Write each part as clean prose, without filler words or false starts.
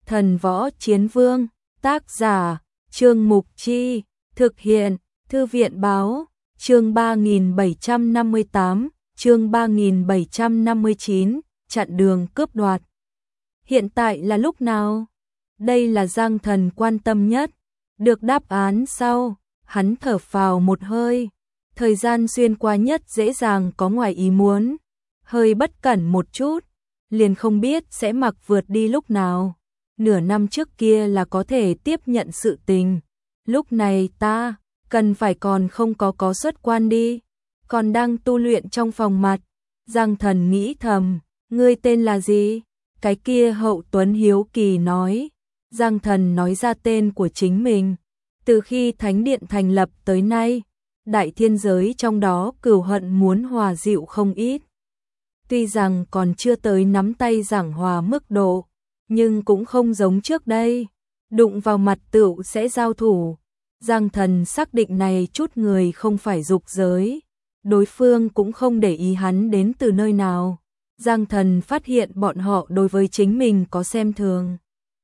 Thần Võ Chiến Vương, tác giả, Trương Mục Chi, thực hiện, Thư viện Báo, chương 3758, chương 3759, chặn đường cướp đoạt. Hiện tại là lúc nào? Đây là Giang Thần quan tâm nhất. Được đáp án sau, hắn thở phào một hơi. Thời gian xuyên qua nhất dễ dàng có ngoài ý muốn. Hơi bất cẩn một chút, liền không biết sẽ mặc vượt đi lúc nào. Nửa năm trước kia là có thể tiếp nhận sự tình. Lúc này ta, cần phải còn không có xuất quan đi. Còn đang tu luyện trong phòng mặt. Giang Thần nghĩ thầm, ngươi tên là gì? Cái kia Hậu Tuấn hiếu kỳ nói. Giang Thần nói ra tên của chính mình. Từ khi Thánh Điện thành lập tới nay, đại thiên giới trong đó cừu hận muốn hòa dịu không ít. Tuy rằng còn chưa tới nắm tay giảng hòa mức độ, nhưng cũng không giống trước đây. Đụng vào mặt tựu sẽ giao thủ. Giang Thần xác định này chút người không phải dục giới. Đối phương cũng không để ý hắn đến từ nơi nào. Giang Thần phát hiện bọn họ đối với chính mình có xem thường.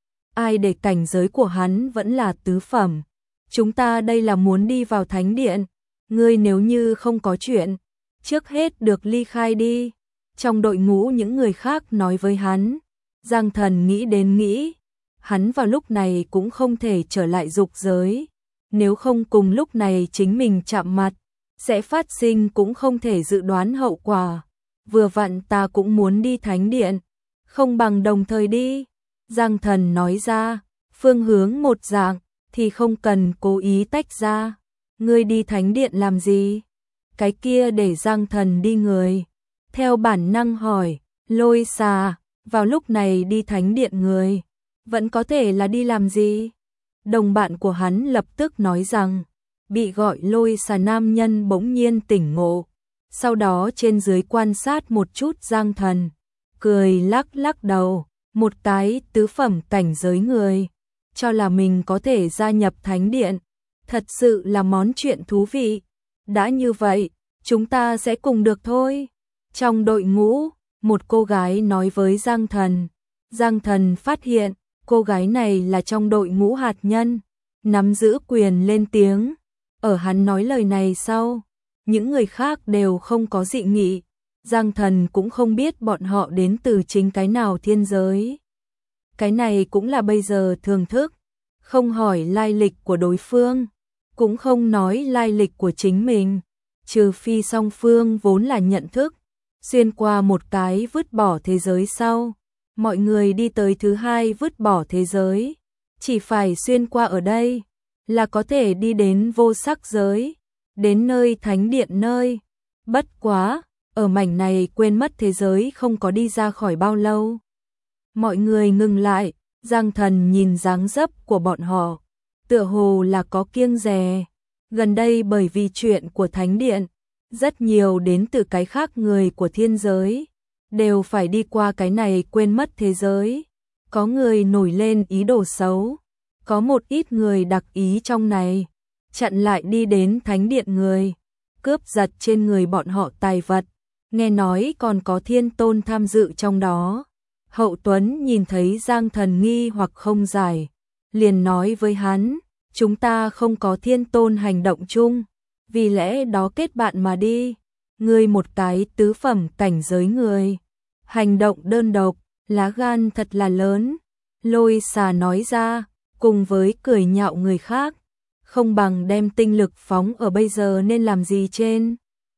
Ai để cảnh giới của hắn vẫn là tứ phẩm. Chúng ta đây là muốn đi vào Thánh Điện. Ngươi nếu như không có chuyện, trước hết được ly khai đi. Trong đội ngũ những người khác nói với hắn. Giang Thần nghĩ đến nghĩ. Hắn vào lúc này cũng không thể trở lại dục giới. Nếu không cùng lúc này chính mình chạm mặt, sẽ phát sinh cũng không thể dự đoán hậu quả. Vừa vặn ta cũng muốn đi Thánh Điện. Không bằng đồng thời đi. Giang Thần nói ra, phương hướng một dạng, thì không cần cố ý tách ra. Ngươi đi Thánh Điện làm gì? Cái kia để Giang Thần đi người. Theo bản năng hỏi, Lôi Xà, vào lúc này đi Thánh Điện người, vẫn có thể là đi làm gì? Đồng bạn của hắn lập tức nói rằng, bị gọi Lôi Xà nam nhân bỗng nhiên tỉnh ngộ. Sau đó trên dưới quan sát một chút Giang Thần, cười lắc lắc đầu, một cái tứ phẩm cảnh giới người, cho là mình có thể gia nhập Thánh Điện. Thật sự là món chuyện thú vị. Đã như vậy, chúng ta sẽ cùng được thôi. Trong đội ngũ, một cô gái nói với Giang Thần. Giang Thần phát hiện, cô gái này là trong đội ngũ hạt nhân, nắm giữ quyền lên tiếng. Ở hắn nói lời này sau, những người khác đều không có dị nghị. Giang Thần cũng không biết bọn họ đến từ chính cái nào thiên giới. Cái này cũng là bây giờ thường thức, không hỏi lai lịch của đối phương, cũng không nói lai lịch của chính mình, trừ phi song phương vốn là nhận thức. Xuyên qua một cái vứt bỏ thế giới sau, mọi người đi tới thứ hai vứt bỏ thế giới. Chỉ phải xuyên qua ở đây, là có thể đi đến vô sắc giới, đến nơi Thánh Điện nơi. Bất quá, ở mảnh này quên mất thế giới không có đi ra khỏi bao lâu. Mọi người ngừng lại, Giang Thần nhìn dáng dấp của bọn họ, tựa hồ là có kiêng dè. Gần đây bởi vì chuyện của Thánh Điện, rất nhiều đến từ cái khác người của thiên giới, đều phải đi qua cái này quên mất thế giới. Có người nổi lên ý đồ xấu, có một ít người đặc ý trong này, chặn lại đi đến Thánh Điện người, cướp giật trên người bọn họ tài vật, nghe nói còn có Thiên Tôn tham dự trong đó. Hậu Tuấn nhìn thấy Giang Thần nghi hoặc không giải, liền nói với hắn, chúng ta không có Thiên Tôn hành động chung, vì lẽ đó kết bạn mà đi. Ngươi một cái tứ phẩm cảnh giới người, hành động đơn độc, lá gan thật là lớn. Lôi Xà nói ra, cùng với cười nhạo người khác, không bằng đem tinh lực phóng ở bây giờ nên làm gì trên.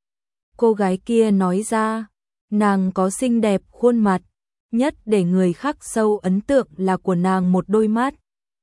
Cô gái kia nói ra, nàng có xinh đẹp khuôn mặt, nhất để người khác sâu ấn tượng là của nàng một đôi mắt.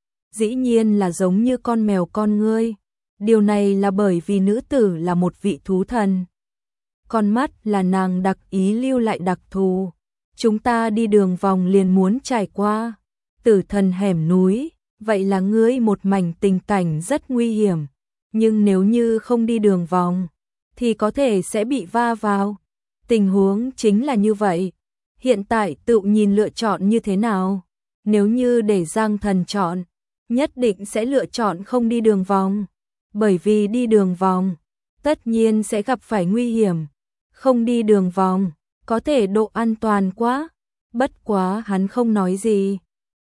Dĩ nhiên là giống như con mèo con ngươi. Điều này là bởi vì nữ tử là một vị thú thần. Con mắt là nàng đặc ý lưu lại đặc thù. Chúng ta đi đường vòng liền muốn trải qua Tử Thần hẻm núi, vậy là ngươi một mảnh tình cảnh rất nguy hiểm. Nhưng nếu như không đi đường vòng, thì có thể sẽ bị va vào. Tình huống chính là như vậy. Hiện tại tự nhìn lựa chọn như thế nào? Nếu như để Giang Thần chọn, nhất định sẽ lựa chọn không đi đường vòng. Bởi vì đi đường vòng, tất nhiên sẽ gặp phải nguy hiểm. Không đi đường vòng, có thể độ an toàn quá. Bất quá hắn không nói gì.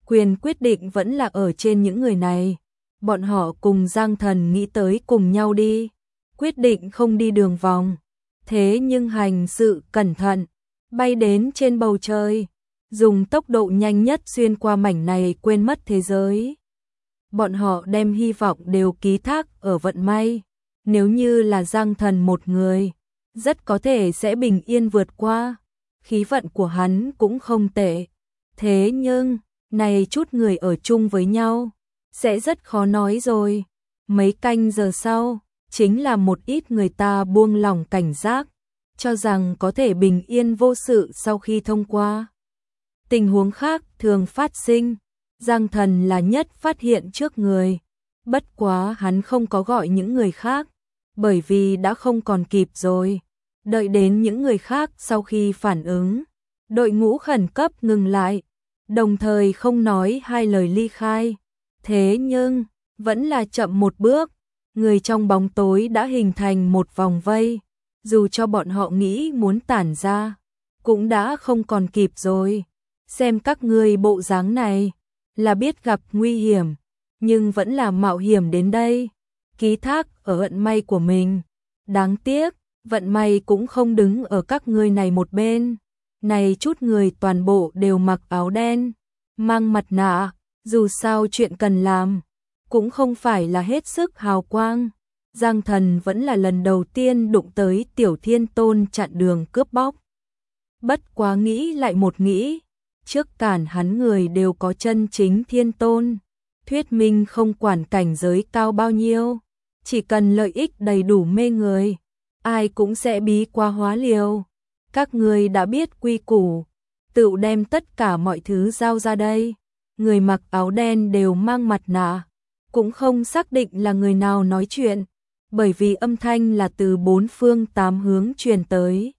quyền quyết định vẫn là ở trên những người này. Bọn họ cùng Giang Thần nghĩ tới cùng nhau đi, quyết định không đi đường vòng. Thế nhưng hành sự cẩn thận, bay đến trên bầu trời, dùng tốc độ nhanh nhất xuyên qua mảnh này quên mất thế giới. Bọn họ đem hy vọng đều ký thác ở vận may, nếu như là Giang Thần một người, rất có thể sẽ bình yên vượt qua, khí vận của hắn cũng không tệ. Thế nhưng, này chút người ở chung với nhau, sẽ rất khó nói rồi. Mấy canh giờ sau, chính là một ít người ta buông lỏng cảnh giác, cho rằng có thể bình yên vô sự sau khi thông qua. Tình huống khác thường phát sinh, Giang Thần là nhất phát hiện trước người. Bất quá hắn không có gọi những người khác, bởi vì đã không còn kịp rồi. Đợi đến những người khác sau khi phản ứng, đội ngũ khẩn cấp ngừng lại, đồng thời không nói hai lời ly khai. Thế nhưng, vẫn là chậm một bước, người trong bóng tối đã hình thành một vòng vây, dù cho bọn họ nghĩ muốn tản ra, cũng đã không còn kịp rồi. Xem các ngươi bộ dáng này, là biết gặp nguy hiểm, nhưng vẫn là mạo hiểm đến đây, ký thác ở vận may của mình. Đáng tiếc, vận may cũng không đứng ở các ngươi này một bên. Này chút người toàn bộ đều mặc áo đen, mang mặt nạ, dù sao chuyện cần làm, cũng không phải là hết sức hào quang. Giang Thần vẫn là lần đầu tiên đụng tới Tiểu Thiên Tôn chặn đường cướp bóc. Bất quá nghĩ lại một nghĩ, trước cản hắn người đều có chân chính Thiên Tôn, thuyết minh không quản cảnh giới cao bao nhiêu, chỉ cần lợi ích đầy đủ mê người, ai cũng sẽ bí quá hóa liều. Các người đã biết quy củ, tự đem tất cả mọi thứ giao ra đây. Người mặc áo đen đều mang mặt nạ, cũng không xác định là người nào nói chuyện, bởi vì âm thanh là từ bốn phương tám hướng truyền tới.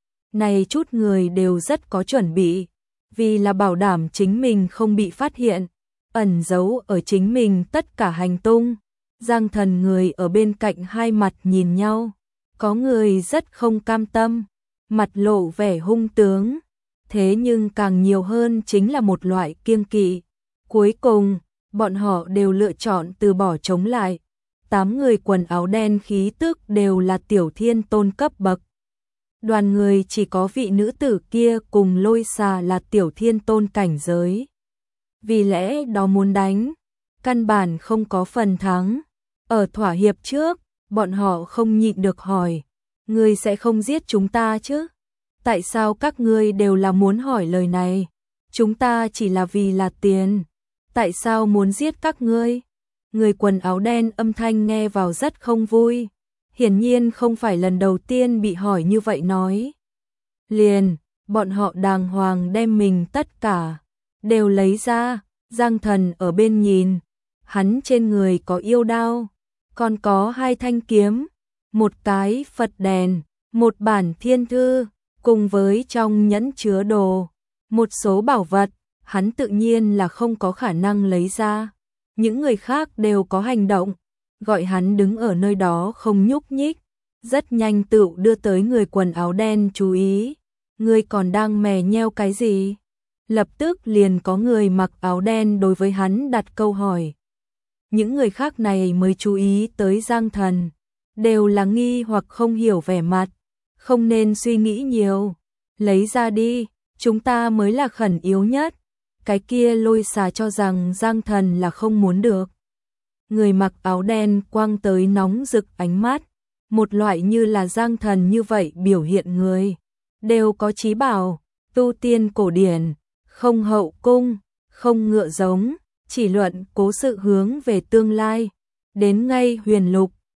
Này chút người đều rất có chuẩn bị, vì là bảo đảm chính mình không bị phát hiện, ẩn giấu ở chính mình tất cả hành tung. Giang Thần người ở bên cạnh hai mặt nhìn nhau, có người rất không cam tâm, mặt lộ vẻ hung tướng, thế nhưng càng nhiều hơn chính là một loại kiêng kỵ. Cuối cùng, bọn họ đều lựa chọn từ bỏ chống lại. 8 người quần áo đen khí tức đều là Tiểu Thiên Tôn cấp bậc. Đoàn người chỉ có vị nữ tử kia cùng Lôi Xà là Tiểu Thiên Tôn cảnh giới. Vì lẽ đó muốn đánh, căn bản không có phần thắng. Ở thỏa hiệp trước, bọn họ không nhịn được hỏi, ngươi sẽ không giết chúng ta chứ? Tại sao các ngươi đều là muốn hỏi lời này? Chúng ta chỉ là vì là tiền. Tại sao muốn giết các ngươi? Người quần áo đen âm thanh nghe vào rất không vui. Hiển nhiên không phải lần đầu tiên bị hỏi như vậy nói. Liền, bọn họ đàng hoàng đem mình tất cả đều lấy ra. Giang Thần ở bên nhìn, hắn trên người có yêu đao, còn có 2 thanh kiếm, một cái Phật đèn, một bản thiên thư, cùng với trong nhẫn chứa đồ, một số bảo vật, hắn tự nhiên là không có khả năng lấy ra. Những người khác đều có hành động, gọi hắn đứng ở nơi đó không nhúc nhích, rất nhanh tự đưa tới người quần áo đen chú ý. Ngươi còn đang mè nheo cái gì? Lập tức liền có người mặc áo đen đối với hắn đặt câu hỏi. Những người khác này mới chú ý tới Giang Thần, đều là nghi hoặc không hiểu vẻ mặt, không nên suy nghĩ nhiều, lấy ra đi, chúng ta mới là khẩn yếu nhất. Cái kia Lôi Xà cho rằng Giang Thần là không muốn được. Người mặc áo đen quang tới nóng rực ánh mắt, một loại như là Giang Thần như vậy biểu hiện người, đều có chí bảo, tu tiên cổ điển, không hậu cung, không ngựa giống, chỉ luận cố sự hướng về tương lai, đến ngay huyền lục,